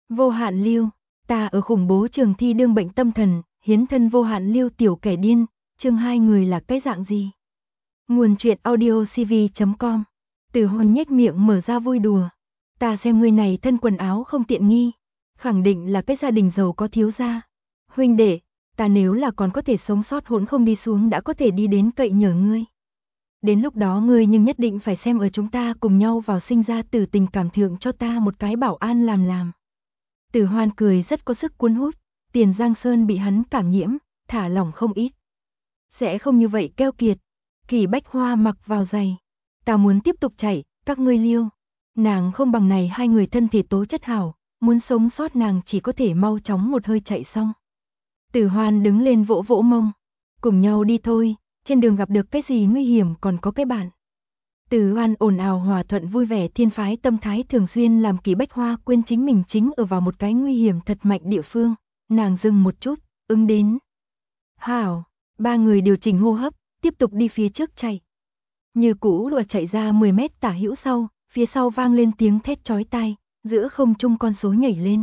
Vô hạn lưu, ta ở khủng bố trường thi đương bệnh tâm thần, hiến thân vô hạn lưu tiểu kẻ điên, chương 2 người là cái dạng gì? Nguồn truyện audio cv.com. Từ Hoan nhếch miệng mở ra vui đùa. Ta xem người này thân quần áo không tiện nghi, khẳng định là cái gia đình giàu có thiếu gia. Huynh đệ, ta nếu là còn có thể sống sót hỗn không đi xuống đã có thể đi đến cậy nhờ ngươi. Đến lúc đó ngươi nhưng nhất định phải xem ở chúng ta cùng nhau vào sinh ra tử tình cảm thượng cho ta một cái bảo an làm. Từ Hoan cười rất có sức cuốn hút, Tiền Giang Sơn bị hắn cảm nhiễm, thả lỏng không ít. Sẽ không như vậy keo kiệt. Kỳ Bách Hoa mặc vào giày. Ta muốn tiếp tục chạy, các ngươi liêu. Nàng không bằng này hai người thân thể tố chất hảo, muốn sống sót nàng chỉ có thể mau chóng một hơi chạy xong. Từ Hoan đứng lên vỗ vỗ mông. Cùng nhau đi thôi, trên đường gặp được cái gì nguy hiểm còn có cái bạn. Từ Hoan ồn ào hòa thuận vui vẻ thiên phái tâm thái thường xuyên làm Kỳ Bách Hoa quên chính mình chính ở vào một cái nguy hiểm thật mạnh địa phương. Nàng dừng một chút, ứng đến. Hảo, ba người điều chỉnh hô hấp, tiếp tục đi phía trước chạy. Như cũ đùa chạy ra 10 mét tả hữu sau, phía sau vang lên tiếng thét chói tai, giữa không trung con số nhảy lên.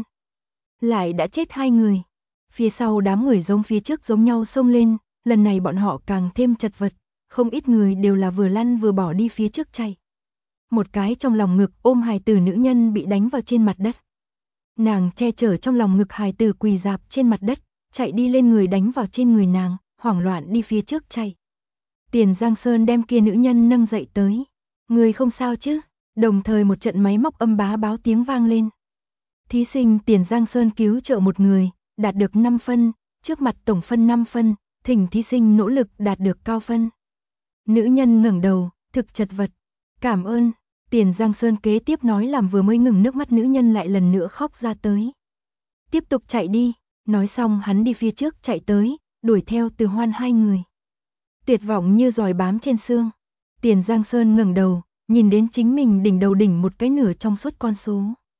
Lại đã chết hai người. Phía sau đám người giống phía trước giống nhau xông lên, lần này bọn họ càng thêm chật vật, không ít người đều là vừa lăn vừa bỏ đi phía trước chạy. Một cái trong lòng ngực ôm hài tử nữ nhân bị đánh vào trên mặt đất. Nàng che chở trong lòng ngực hài tử quỳ rạp trên mặt đất, chạy đi lên người đánh vào trên người nàng, hoảng loạn đi phía trước chạy. Tiền Giang Sơn đem kia nữ nhân nâng dậy tới. Người không sao chứ? Đồng thời một trận máy móc âm bá báo tiếng vang lên. Thí sinh Tiền Giang Sơn cứu trợ một người, đạt được 5 phân, trước mặt tổng phân 5 phân, thỉnh thí sinh nỗ lực đạt được cao phân. Nữ nhân ngẩng đầu, thực chật vật. Cảm ơn. Tiền Giang Sơn kế tiếp nói làm vừa mới ngừng nước mắt nữ nhân lại lần nữa khóc ra tới. Tiếp tục chạy đi. Nói xong hắn đi phía trước chạy tới, đuổi theo Từ Hoan hai người. Tuyệt vọng như giòi bám trên xương. Tiền Giang Sơn ngẩng đầu, nhìn đến chính mình đỉnh đầu đỉnh một cái nửa trong suốt con số.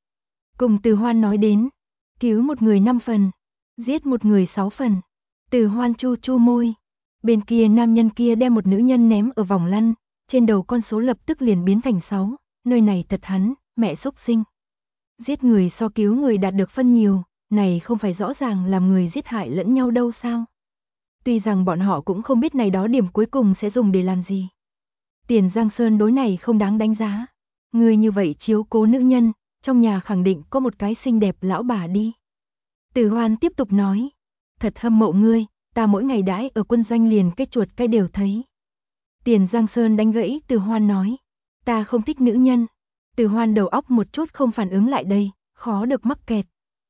Cùng Từ Hoan nói đến, cứu một người 5 phần, giết một người 6 phần. Từ Hoan chu chu môi. Bên kia nam nhân kia đem một nữ nhân ném ở vòng lăn, trên đầu con số lập tức liền biến thành 6, nơi này thật hắn, mẹ xúc sinh. Giết người so cứu người đạt được phân nhiều, này không phải rõ ràng làm người giết hại lẫn nhau đâu sao? Tuy rằng bọn họ cũng không biết này đó điểm cuối cùng sẽ dùng để làm gì. Tiền Giang Sơn đối này không đáng đánh giá. Người như vậy chiếu cố nữ nhân, trong nhà khẳng định có một cái xinh đẹp lão bà đi. Từ Hoan tiếp tục nói, thật hâm mộ ngươi, ta mỗi ngày đãi ở quân doanh liền cái chuột cái đều thấy. Tiền Giang Sơn đánh gãy Từ Hoan nói, ta không thích nữ nhân. Từ Hoan đầu óc một chút không phản ứng lại đây, khó được mắc kẹt.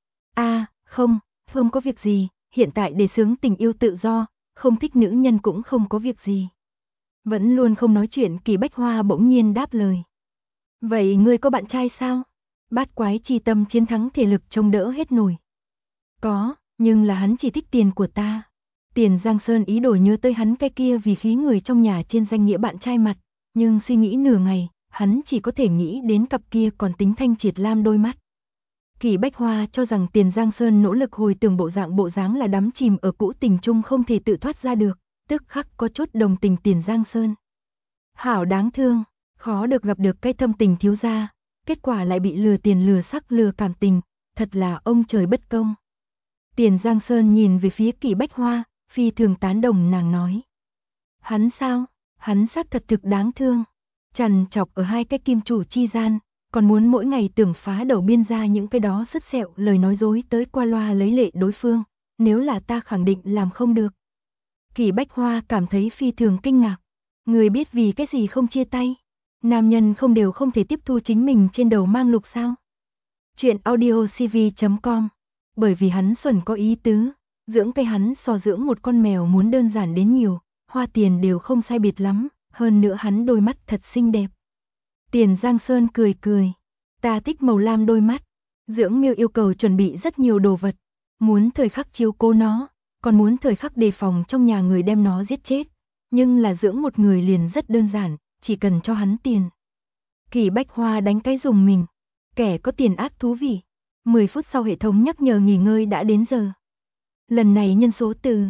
Không có việc gì, hiện tại đề xướng tình yêu tự do, không thích nữ nhân cũng không có việc gì. Vẫn luôn không nói chuyện Kỳ Bách Hoa bỗng nhiên đáp lời. Vậy ngươi có bạn trai sao? Bát quái chi tâm chiến thắng thể lực chống đỡ hết nổi. Có, nhưng là hắn chỉ thích tiền của ta. Tiền Giang Sơn ý đồ nhớ tới hắn cái kia vì khí người trong nhà trên danh nghĩa bạn trai mặt, nhưng suy nghĩ nửa ngày, hắn chỉ có thể nghĩ đến cặp kia còn tính thanh triệt lam đôi mắt. Kỳ Bách Hoa cho rằng Tiền Giang Sơn nỗ lực hồi tưởng bộ dáng là đắm chìm ở cũ tình chung không thể tự thoát ra được, tức khắc có chút đồng tình Tiền Giang Sơn. Hảo đáng thương, khó được gặp được cái thâm tình thiếu gia, kết quả lại bị lừa tiền lừa sắc lừa cảm tình, thật là ông trời bất công. Tiền Giang Sơn nhìn về phía Kỳ Bách Hoa, phi thường tán đồng nàng nói. Hắn sao? Hắn xác thật thực đáng thương. Trằn trọc ở hai cái kim chủ chi gian, còn muốn mỗi ngày tưởng phá đầu biên ra những cái đó sứt sẹo lời nói dối tới qua loa lấy lệ đối phương, nếu là ta khẳng định làm không được. Kỳ Bách Hoa cảm thấy phi thường kinh ngạc. Người biết vì cái gì không chia tay? Nam nhân không đều không thể tiếp thu chính mình trên đầu mang lục sao? Chuyện audio cv.com. Bởi vì hắn xuẩn có ý tứ, dưỡng cây hắn so dưỡng một con mèo muốn đơn giản đến nhiều, hoa tiền đều không sai biệt lắm, hơn nữa hắn đôi mắt thật xinh đẹp. Tiền Giang Sơn cười cười, ta thích màu lam đôi mắt. Dưỡng miêu yêu cầu chuẩn bị rất nhiều đồ vật, muốn thời khắc chiếu cố nó, còn muốn thời khắc đề phòng trong nhà người đem nó giết chết. Nhưng là dưỡng một người liền rất đơn giản, chỉ cần cho hắn tiền. Kỳ Bách Hoa đánh cái dùng mình, kẻ có tiền ác thú vị. 10 phút sau hệ thống nhắc nhở nghỉ ngơi đã đến giờ. Lần này nhân số từ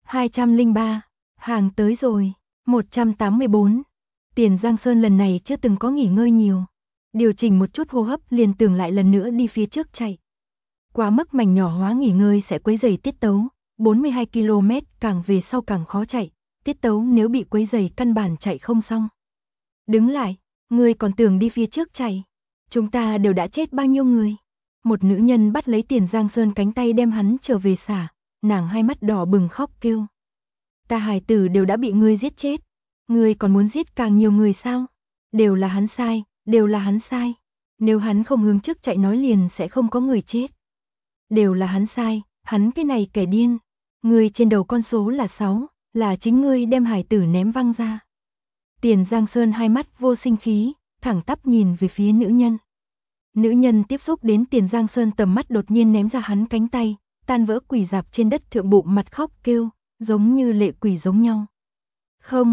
203, hàng tới rồi, 184. Tiền Giang Sơn lần này chưa từng có nghỉ ngơi nhiều. Điều chỉnh một chút hô hấp liền tưởng lại lần nữa đi phía trước chạy. Quá mức mảnh nhỏ hóa nghỉ ngơi sẽ quấy rầy tiết tấu, 42 km càng về sau càng khó chạy, tiết tấu nếu bị quấy rầy căn bản chạy không xong. Đứng lại, ngươi còn tưởng đi phía trước chạy, chúng ta đều đã chết bao nhiêu người. Một nữ nhân bắt lấy Tiền Giang Sơn cánh tay đem hắn trở về xả, nàng hai mắt đỏ bừng khóc kêu. Ta hài tử đều đã bị ngươi giết chết, ngươi còn muốn giết càng nhiều người sao? Đều là hắn sai, đều là hắn sai. Nếu hắn không hướng trước chạy nói liền sẽ không có người chết. Đều là hắn sai, hắn cái này kẻ điên. Ngươi trên đầu con số là 6, là chính ngươi đem hài tử ném văng ra. Tiền Giang Sơn hai mắt vô sinh khí, thẳng tắp nhìn về phía nữ nhân. Nữ nhân tiếp xúc đến Tiền Giang Sơn tầm mắt đột nhiên ném ra hắn cánh tay, tan vỡ quỳ dạp trên đất thượng bụng mặt khóc kêu, giống như lệ quỷ giống nhau. Không,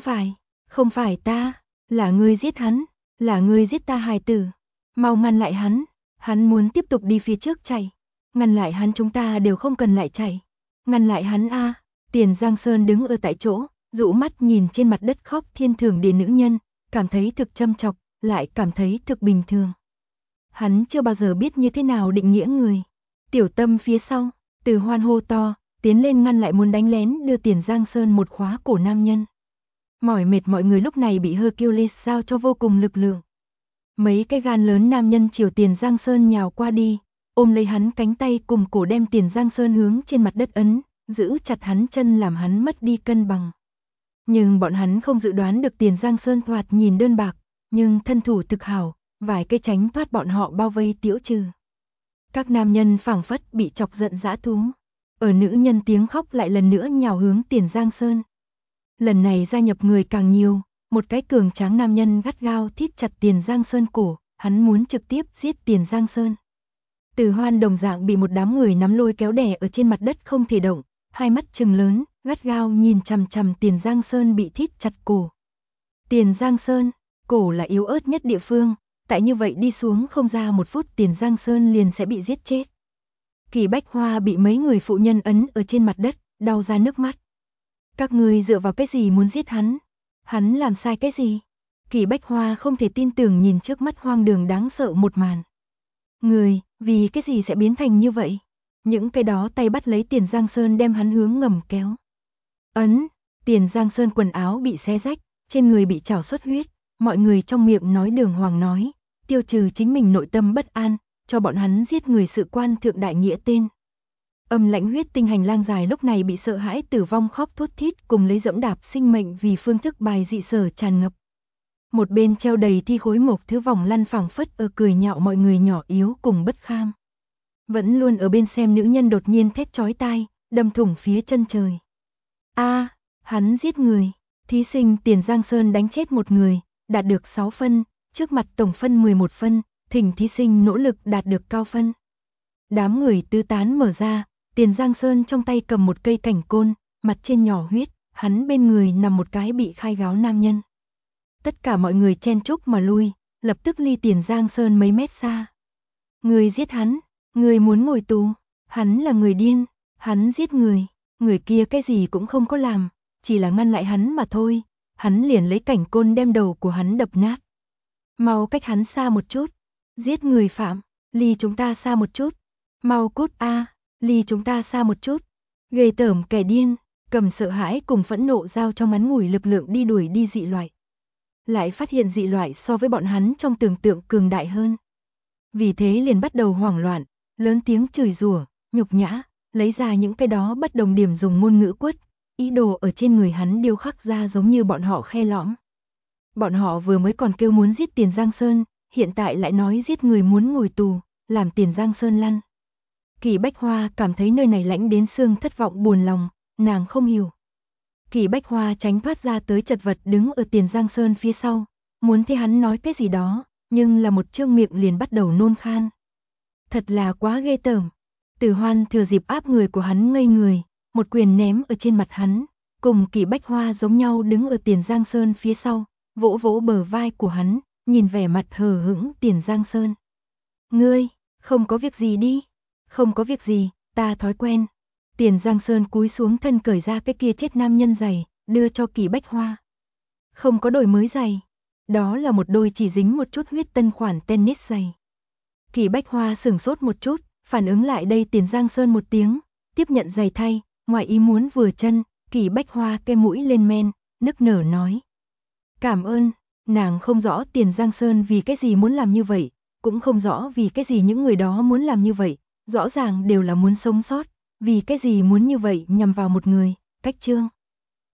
không phải ta, là ngươi giết hắn, là ngươi giết ta hài tử. Mau ngăn lại hắn muốn tiếp tục đi phía trước chạy. Ngăn lại hắn, chúng ta đều không cần lại chạy. Ngăn lại hắn a. Tiền Giang Sơn đứng ở tại chỗ, dụ mắt nhìn trên mặt đất khóc thiên thưởng địa nữ nhân, cảm thấy thực châm chọc, lại cảm thấy thực bình thường. Hắn chưa bao giờ biết như thế nào định nghĩa người. Tiểu Tâm phía sau, Từ Hoan hô to, tiến lên ngăn lại muốn đánh lén đưa Tiền Giang Sơn một khóa cổ nam nhân. Mỏi mệt mọi người lúc này bị Hercules giao cho vô cùng lực lượng. Mấy cái gan lớn nam nhân chiều Tiền Giang Sơn nhào qua đi, ôm lấy hắn cánh tay cùng cổ đem Tiền Giang Sơn hướng trên mặt đất ấn, giữ chặt hắn chân làm hắn mất đi cân bằng. Nhưng bọn hắn không dự đoán được Tiền Giang Sơn thoạt nhìn đơn bạc, nhưng thân thủ thực hảo, vài cây tránh thoát bọn họ bao vây tiễu trừ. Các nam nhân phảng phất bị chọc giận dã thú. Ở nữ nhân tiếng khóc lại lần nữa nhào hướng Tiền Giang Sơn. Lần này gia nhập người càng nhiều, một cái cường tráng nam nhân gắt gao thít chặt Tiền Giang Sơn cổ, hắn muốn trực tiếp giết Tiền Giang Sơn. Từ Hoan đồng dạng bị một đám người nắm lôi kéo đè ở trên mặt đất không thể động, hai mắt trừng lớn, gắt gao nhìn chằm chằm Tiền Giang Sơn bị thít chặt cổ. Tiền Giang Sơn, cổ là yếu ớt nhất địa phương, tại như vậy đi xuống không ra một phút Tiền Giang Sơn liền sẽ bị giết chết. Kỳ Bách Hoa bị mấy người phụ nhân ấn ở trên mặt đất, đau ra nước mắt. Các ngươi dựa vào cái gì muốn giết hắn? Hắn làm sai cái gì? Kỳ Bách Hoa không thể tin tưởng nhìn trước mắt hoang đường đáng sợ một màn. Người, vì cái gì sẽ biến thành như vậy? Những cái đó tay bắt lấy Tiền Giang Sơn đem hắn hướng ngầm kéo. Ấn, Tiền Giang Sơn quần áo bị xé rách, trên người bị trào xuất huyết, mọi người trong miệng nói đường hoàng nói, tiêu trừ chính mình nội tâm bất an, cho bọn hắn giết người sự quan thượng đại nghĩa tên. Âm lãnh huyết tinh hành lang dài lúc này bị sợ hãi tử vong khóc thút thít cùng lấy dẫm đạp sinh mệnh vì phương thức bài dị sở tràn ngập. Một bên treo đầy thi khối mộc thứ vòng lăn phẳng phất ở cười nhạo mọi người nhỏ yếu cùng bất kham. Vẫn luôn ở bên xem nữ nhân đột nhiên thét chói tai, đâm thủng phía chân trời. A, hắn giết người, thí sinh Tiền Giang Sơn đánh chết một người, đạt được 6 phân, trước mặt tổng phân 11 phân, thỉnh thí sinh nỗ lực đạt được cao phân. Đám người tứ tán mở ra, Tiền Giang Sơn trong tay cầm một cây cảnh côn, mặt trên nhỏ huyết, hắn bên người nằm một cái bị khai gáo nam nhân. Tất cả mọi người chen chúc mà lui, lập tức ly Tiền Giang Sơn mấy mét xa. Người giết hắn, người muốn ngồi tù, hắn là người điên, hắn giết người kia cái gì cũng không có làm, chỉ là ngăn lại hắn mà thôi, hắn liền lấy cảnh côn đem đầu của hắn đập nát. Mau cách hắn xa một chút, giết người phạm, ly chúng ta xa một chút, mau cút a, ly chúng ta xa một chút. Ghê tởm kẻ điên, cầm sợ hãi cùng phẫn nộ giao cho ngắn ngủi lực lượng đi đuổi đi dị loại. Lại phát hiện dị loại so với bọn hắn trong tưởng tượng cường đại hơn. Vì thế liền bắt đầu hoảng loạn, lớn tiếng chửi rủa, nhục nhã, lấy ra những cái đó bất đồng điểm dùng ngôn ngữ quất, ý đồ ở trên người hắn điêu khắc ra giống như bọn họ khe lõm. Bọn họ vừa mới còn kêu muốn giết Tiền Giang Sơn, hiện tại lại nói giết người muốn ngồi tù, làm Tiền Giang Sơn lăn. Kỳ Bách Hoa cảm thấy nơi này lạnh đến xương thất vọng buồn lòng, nàng không hiểu. Kỳ Bách Hoa tránh thoát ra tới chật vật đứng ở Tiền Giang Sơn phía sau, muốn thấy hắn nói cái gì đó, nhưng là một trương miệng liền bắt đầu nôn khan. Thật là quá ghê tởm. Tử Hoan thừa dịp áp người của hắn ngây người, một quyền ném ở trên mặt hắn, cùng Kỳ Bách Hoa giống nhau đứng ở Tiền Giang Sơn phía sau, vỗ vỗ bờ vai của hắn, nhìn vẻ mặt hờ hững Tiền Giang Sơn. Ngươi, không có việc gì đi. Không có việc gì, ta thói quen. Tiền Giang Sơn cúi xuống thân cởi ra cái kia chết nam nhân giày, đưa cho Kỳ Bách Hoa. Không có đổi mới giày. Đó là một đôi chỉ dính một chút huyết tân khoản tennis giày. Kỳ Bách Hoa sửng sốt một chút, Phản ứng lại đây Tiền Giang Sơn một tiếng, tiếp nhận giày thay, ngoài ý muốn vừa chân, Kỳ Bách Hoa ke mũi lên men, nức nở nói. Cảm ơn, nàng không rõ Tiền Giang Sơn vì cái gì muốn làm như vậy, cũng không rõ vì cái gì những người đó muốn làm như vậy, rõ ràng đều là muốn sống sót, vì cái gì muốn như vậy nhằm vào một người, Cách Trương.